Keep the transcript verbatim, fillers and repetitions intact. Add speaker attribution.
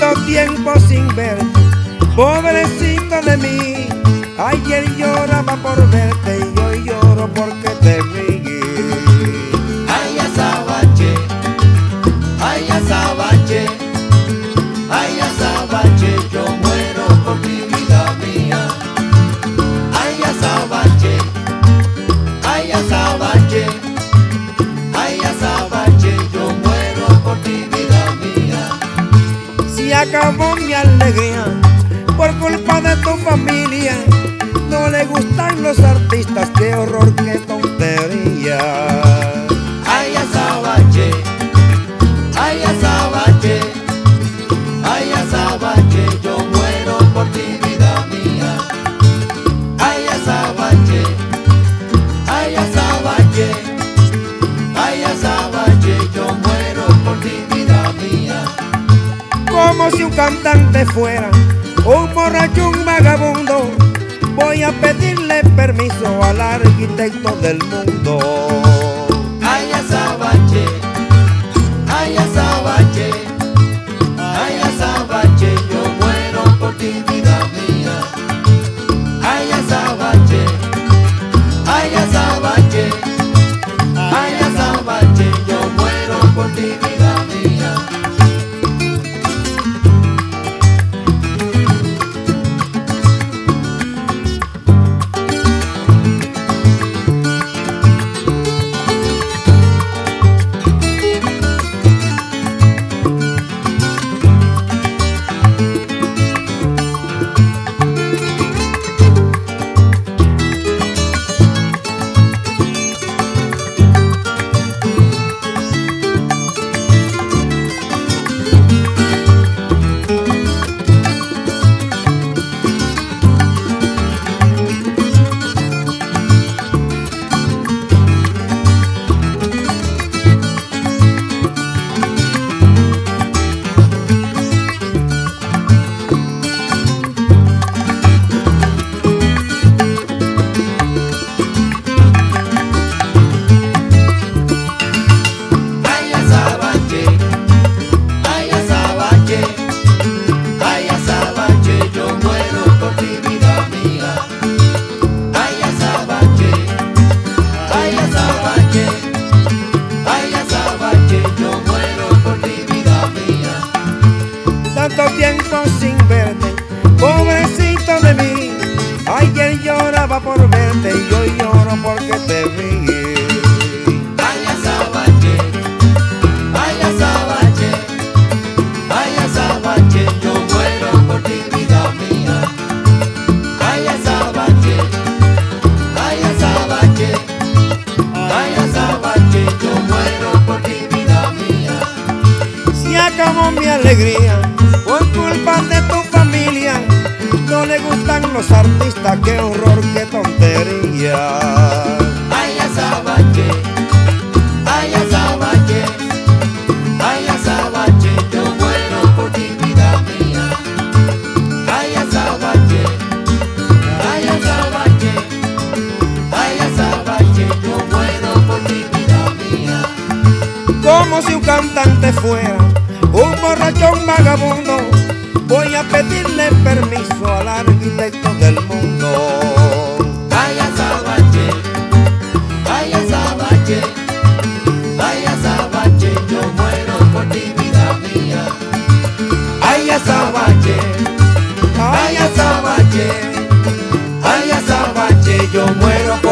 Speaker 1: Tanto tiempo sin verte, pobrecito de mí. Ayer lloraba por verte y hoy lloro porque te vi.
Speaker 2: Ay, azabache, ay, azabache, ay, azabache, yo muero por ti, vida mía. Ay, azabache, ay, azabache, ay, azabache, yo muero por ti, vida mía.
Speaker 1: Si acabó mi alegría por culpa de tu familia, no le gustan los artistas, qué horror, qué tontería.
Speaker 2: Ay, azabache, ay, azabache, ay, azabache, yo muero por ti, vida mía. Ay, azabache, ay, azabache, ay, azabache, yo muero por ti, vida mía.
Speaker 1: Como si un cantante fuera un borracho, un vagabundo, voy a pedirle permiso al arquitecto del mundo.
Speaker 2: Ay, azabache, ay, azabache, ay, azabache, yo muero por ti, vida mía. Ay, azabache, ay, azabache, ay, azabache, yo muero por ti, vida mía.
Speaker 1: Tanto tiempo sin verte, pobrecito de mí. Ayer lloraba por verte y hoy lloro porque te vi.
Speaker 2: Ay, azabache, ay, azabache, ay, azabache, yo muero por ti, vida mía. Ay, azabache, ay, azabache, ay, azabache, yo muero por ti, vida mía.
Speaker 1: Si acabó mi alegría por culpa de tu familia, no le gustan los artistas, qué horror, qué tontería.
Speaker 2: Ay, azabache, ay, azabache, ay, azabache, yo muero por ti, vida mía. Ay, azabache, ay, azabache, ay, azabache, yo muero por ti, vida mía.
Speaker 1: Como si un cantante fuera un borracho, un vagabundo, voy a pedirle permiso al arquitecto del mundo.
Speaker 2: Ay, azabache, ay, azabache, ay, azabache, yo muero por ti, vida mía. Ay, azabache, ay, azabache, ay, azabache, yo muero por